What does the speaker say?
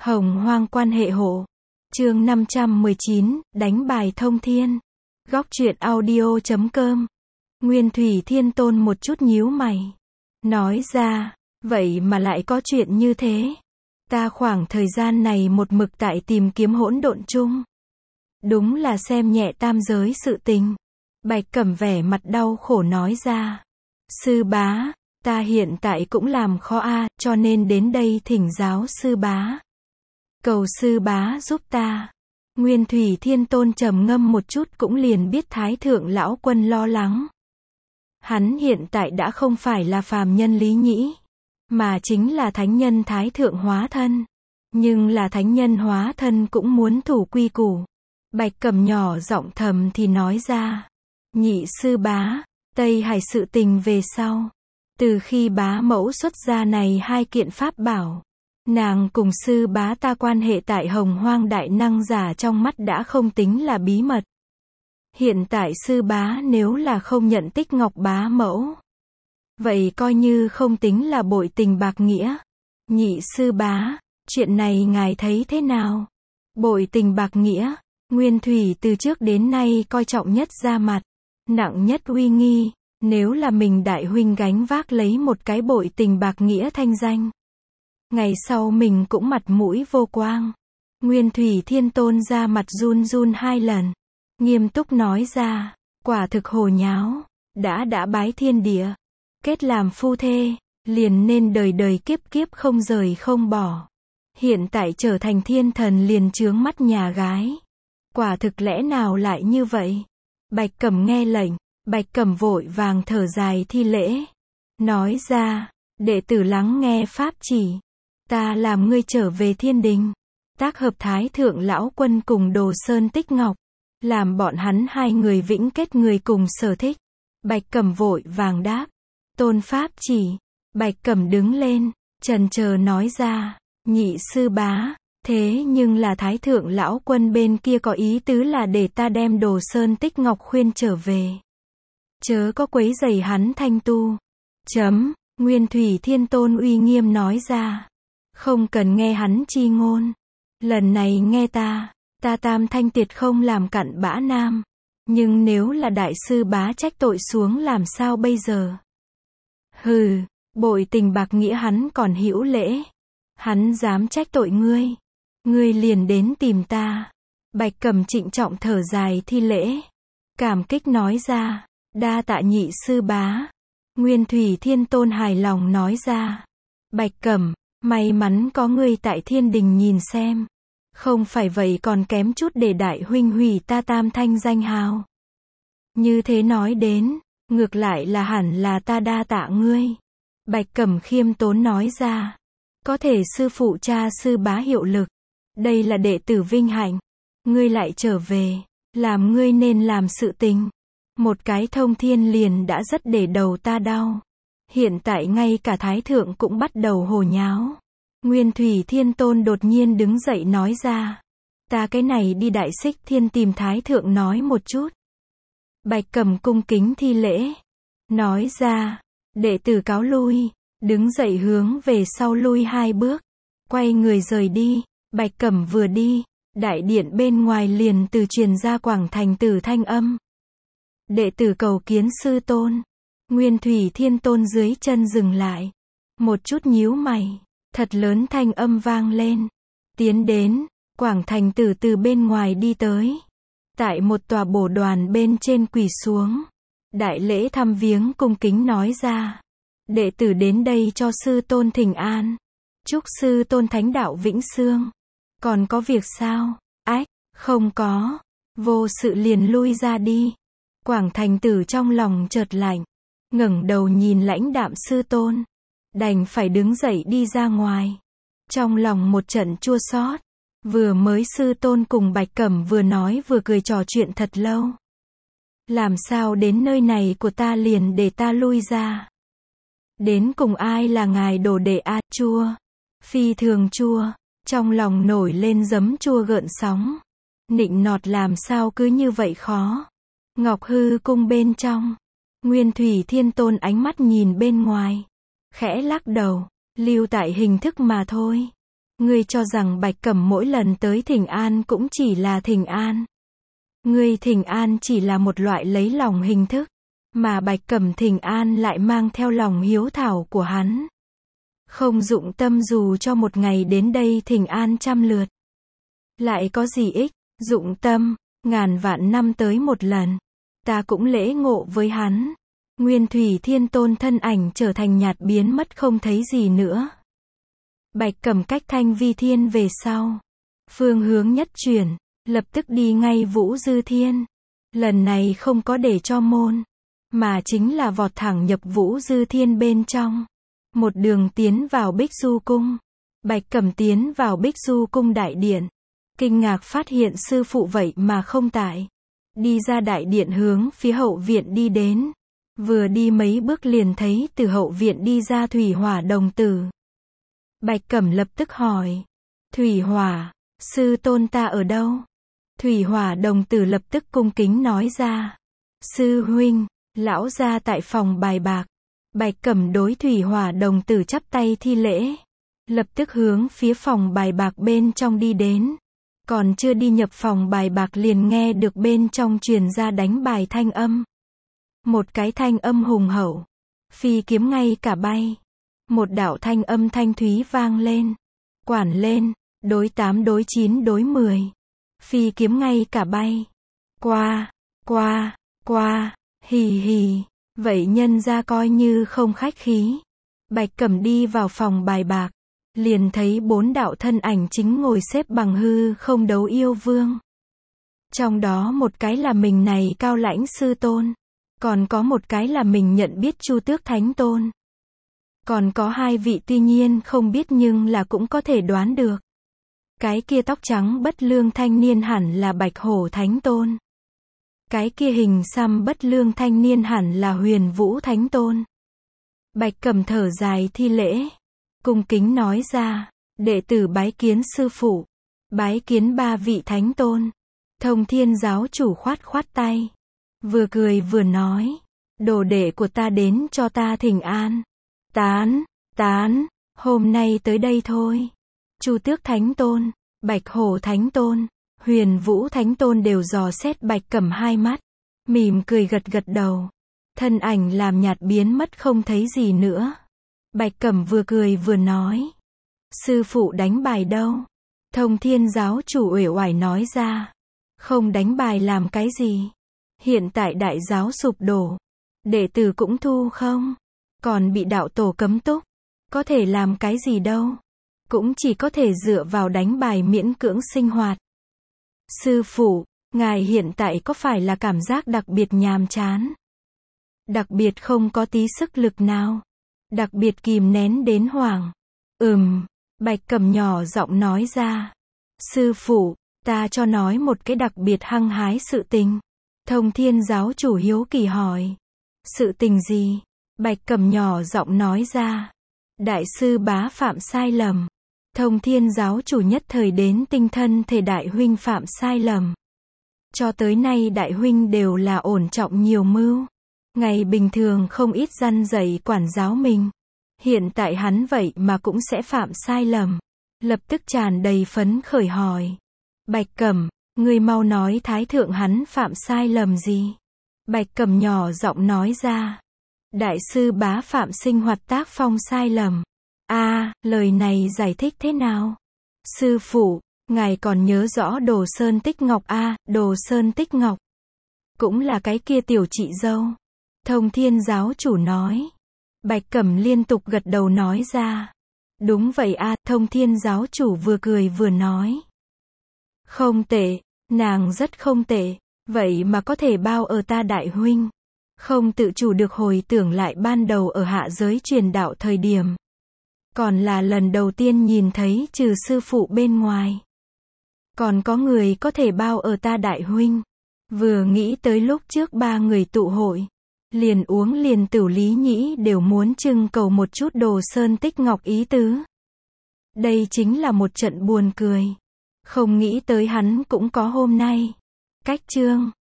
Hồng Hoang quan hệ hộ. Chương 519, đánh bài thông thiên. Góc truyện audio.com. Nguyên Thủy Thiên Tôn một chút nhíu mày. Nói ra, vậy mà lại có chuyện như thế. Ta khoảng thời gian này một mực tại tìm kiếm hỗn độn chung. Đúng là xem nhẹ tam giới sự tình. Bạch Cẩm vẻ mặt đau khổ nói ra. Sư bá, ta hiện tại cũng làm khó cho nên đến đây thỉnh giáo sư bá. Cầu sư bá giúp ta. Nguyên Thủy Thiên Tôn trầm ngâm một chút cũng liền biết Thái Thượng Lão Quân lo lắng. Hắn hiện tại đã không phải là phàm nhân Lý Nhĩ, mà chính là thánh nhân Thái Thượng hóa thân. Nhưng là thánh nhân hóa thân cũng muốn thủ quy củ. Bạch Cẩm nhỏ giọng thầm thì nói ra. Nhị sư bá, Tây Hải sự tình về sau. Từ khi bá mẫu xuất ra này hai kiện pháp bảo, nàng cùng sư bá ta quan hệ tại Hồng Hoang đại năng giả trong mắt đã không tính là bí mật. Hiện tại sư bá nếu là không nhận tích ngọc bá mẫu, vậy coi như không tính là bội tình bạc nghĩa. Nhị sư bá, chuyện này ngài thấy thế nào? Bội tình bạc nghĩa, Nguyên Thủy từ trước đến nay coi trọng nhất ra mặt, nặng nhất uy nghi. Nếu là mình đại huynh gánh vác lấy một cái bội tình bạc nghĩa thanh danh, ngày sau mình cũng mặt mũi vô quang. Nguyên Thủy Thiên Tôn ra mặt run run hai lần, nghiêm túc nói ra, quả thực hồ nháo, đã bái thiên địa, kết làm phu thê, liền nên đời đời kiếp kiếp không rời không bỏ. Hiện tại trở thành thiên thần liền chướng mắt nhà gái. Quả thực lẽ nào lại như vậy? Bạch Cẩm nghe lệnh, Bạch Cẩm vội vàng thở dài thi lễ. Nói ra, đệ tử lắng nghe pháp chỉ. Ta làm ngươi trở về thiên đình. Tác hợp Thái Thượng Lão Quân cùng Đồ Sơn Tích Ngọc. Làm bọn hắn hai người vĩnh kết người cùng sở thích. Bạch Cẩm vội vàng đáp. Tôn pháp chỉ. Bạch Cẩm đứng lên, chần chờ nói ra. Nhị sư bá, thế nhưng là Thái Thượng Lão Quân bên kia có ý tứ là để ta đem Đồ Sơn Tích Ngọc khuyên trở về. Chớ có quấy rầy hắn thanh tu. Nguyên Thủy Thiên Tôn uy nghiêm nói ra. Không cần nghe hắn chi ngôn. Lần này nghe ta tam thanh tiệt không làm cặn bã nam. Nhưng nếu là đại sư bá trách tội xuống làm sao bây giờ? Hừ, bội tình bạc nghĩa hắn còn hữu lễ. Hắn dám trách tội ngươi. Ngươi liền đến tìm ta. Bạch Cẩm trịnh trọng thở dài thi lễ. Cảm kích nói ra. Đa tạ nhị sư bá. Nguyên Thủy Thiên Tôn hài lòng nói ra. Bạch Cẩm, may mắn có ngươi tại thiên đình nhìn xem. Không phải vậy còn kém chút để đại huynh hủy ta tam thanh danh hào. Như thế nói đến, ngược lại là hẳn là ta đa tạ ngươi. Bạch Cẩm khiêm tốn nói ra. Có thể sư phụ cha sư bá hiệu lực. Đây là đệ tử vinh hạnh. Ngươi lại trở về, làm ngươi nên làm sự tình. Một cái thông thiên liền đã rất để đầu ta đau. Hiện tại ngay cả Thái Thượng cũng bắt đầu hồ nháo. Nguyên Thủy Thiên Tôn đột nhiên đứng dậy nói ra. Ta cái này đi Đại Xích Thiên tìm Thái Thượng nói một chút. Bạch Cẩm cung kính thi lễ. Nói ra, đệ tử cáo lui. Đứng dậy hướng về sau lui hai bước. Quay người rời đi. Bạch Cẩm vừa đi, đại điện bên ngoài liền từ truyền ra Quảng Thành Tử thanh âm. Đệ tử cầu kiến sư tôn. Nguyên Thủy Thiên Tôn dưới chân dừng lại. Một chút nhíu mày. Thật lớn thanh âm vang lên. Tiến đến, Quảng Thành Tử từ bên ngoài đi tới. Tại một tòa bồ đoàn bên trên quỳ xuống. Đại lễ thăm viếng cung kính nói ra. Đệ tử đến đây cho sư tôn thỉnh an. Chúc sư tôn thánh đạo vĩnh sương. Còn có việc sao? Ách, không có. Vô sự liền lui ra đi. Quảng Thành Tử trong lòng chợt lạnh. Ngẩng đầu nhìn lãnh đạm sư tôn. Đành phải đứng dậy đi ra ngoài. Trong lòng một trận chua xót. Vừa mới sư tôn cùng Bạch Cẩm vừa nói vừa cười trò chuyện thật lâu. Làm sao đến nơi này của ta liền để ta lui ra? Đến cùng ai là ngài đồ đệ chua? Phi thường chua. Trong lòng nổi lên giấm chua gợn sóng. Nịnh nọt làm sao cứ như vậy khó? Ngọc Hư cung bên trong. Nguyên Thủy Thiên Tôn ánh mắt nhìn bên ngoài. Khẽ lắc đầu. Lưu tại hình thức mà thôi. Ngươi cho rằng Bạch Cẩm mỗi lần tới thỉnh an cũng chỉ là thỉnh an. Ngươi thỉnh an chỉ là một loại lấy lòng hình thức, mà Bạch Cẩm thỉnh an lại mang theo lòng hiếu thảo của hắn. Không dụng tâm dù cho một ngày đến đây thỉnh an 100 lượt. Lại có gì ích, dụng tâm, ngàn vạn năm tới một lần. Ta cũng lễ ngộ với hắn. Nguyên Thủy Thiên Tôn thân ảnh trở thành nhạt biến mất không thấy gì nữa. Bạch Cẩm cách Thanh Vi Thiên về sau. Phương hướng nhất chuyển, lập tức đi ngay Vũ Dư Thiên. Lần này không có để cho môn, mà chính là vọt thẳng nhập Vũ Dư Thiên bên trong. Một đường tiến vào Bích Du Cung. Bạch Cẩm tiến vào Bích Du Cung đại điện. Kinh ngạc phát hiện sư phụ vậy mà không tại. Đi ra đại điện hướng phía hậu viện đi đến. Vừa đi mấy bước liền thấy từ hậu viện đi ra Thủy Hỏa đồng tử. Bạch Cẩm lập tức hỏi. Thủy Hỏa, sư tôn ta ở đâu? Thủy Hỏa đồng tử lập tức cung kính nói ra. Sư huynh, lão gia tại phòng bài bạc. Bạch Cẩm đối Thủy Hỏa đồng tử chắp tay thi lễ. Lập tức hướng phía phòng bài bạc bên trong đi đến. Còn chưa đi nhập phòng bài bạc liền nghe được bên trong truyền ra đánh bài thanh âm. Một cái thanh âm hùng hậu. Phi kiếm ngay cả bay. Một đạo thanh âm thanh thúy vang lên. Quản lên, đối 8 đối 9 đối 10. Phi kiếm ngay cả bay. Qua, hì hì. Vậy nhân ra coi như không khách khí. Bạch Cẩm đi vào phòng bài bạc. Liền thấy 4 đạo thân ảnh chính ngồi xếp bằng hư không đấu yêu vương. Trong đó một cái là mình này Cao Lãnh sư tôn. Còn có một cái là mình nhận biết Chu Tước Thánh Tôn. Còn có 2 vị tuy nhiên không biết nhưng là cũng có thể đoán được. Cái kia tóc trắng bất lương thanh niên hẳn là Bạch Hổ Thánh Tôn. Cái kia hình xăm bất lương thanh niên hẳn là Huyền Vũ Thánh Tôn. Bạch Cẩm thở dài thi lễ. Cung kính nói ra. Đệ tử bái kiến sư phụ. Bái kiến 3 vị Thánh Tôn. Thông Thiên giáo chủ khoát khoát tay. Vừa cười vừa nói. Đồ đệ của ta đến cho ta thỉnh an. Tán, hôm nay tới đây thôi. Chu Tước Thánh Tôn, Bạch Hổ Thánh Tôn, Huyền Vũ Thánh Tôn đều dò xét Bạch Cẩm 2 mắt. Mỉm cười gật gật đầu. Thân ảnh làm nhạt biến mất không thấy gì nữa. Bạch Cẩm vừa cười vừa nói. Sư phụ đánh bài đâu? Thông Thiên giáo chủ uể oải nói ra. Không đánh bài làm cái gì? Hiện tại đại giáo sụp đổ. Đệ tử cũng thu không? Còn bị đạo tổ cấm túc. Có thể làm cái gì đâu? Cũng chỉ có thể dựa vào đánh bài miễn cưỡng sinh hoạt. Sư phụ, ngài hiện tại có phải là cảm giác đặc biệt nhàm chán? Đặc biệt không có tí sức lực nào? Đặc biệt kìm nén đến hoảng? Bạch Cẩm nhỏ giọng nói ra. Sư phụ, ta cho nói một cái đặc biệt hăng hái sự tình. Thông Thiên giáo chủ hiếu kỳ hỏi. Sự tình gì? Bạch Cẩm nhỏ giọng nói ra. Đại sư bá phạm sai lầm. Thông Thiên giáo chủ nhất thời đến tinh thân thể đại huynh phạm sai lầm. Cho tới nay đại huynh đều là ổn trọng nhiều mưu. Ngày bình thường không ít răn dạy quản giáo mình. Hiện tại hắn vậy mà cũng sẽ phạm sai lầm. Lập tức tràn đầy phấn khởi hỏi. Bạch Cẩm, ngươi mau nói thái thượng hắn phạm sai lầm gì? Bạch Cẩm nhỏ giọng nói ra. Đại sư bá phạm sinh hoạt tác phong sai lầm. Lời này giải thích thế nào? Sư phụ, ngài còn nhớ rõ Đồ Sơn Tích Ngọc Đồ Sơn Tích Ngọc. Cũng là cái kia tiểu chị dâu. Thông Thiên giáo chủ nói. Bạch Cẩm liên tục gật đầu nói ra. Đúng vậy Thông Thiên giáo chủ vừa cười vừa nói. Không tệ, nàng rất không tệ. Vậy mà có thể bao ở ta đại huynh. Không tự chủ được hồi tưởng lại ban đầu ở hạ giới truyền đạo thời điểm. Còn là lần đầu tiên nhìn thấy trừ sư phụ bên ngoài. Còn có người có thể bao ở ta đại huynh. Vừa nghĩ tới lúc trước 3 người tụ hội. Liền uống liền Tửu Lý Nhĩ đều muốn trưng cầu một chút Đồ Sơn Tích Ngọc ý tứ. Đây chính là một trận buồn cười. Không nghĩ tới hắn cũng có hôm nay. Cách chương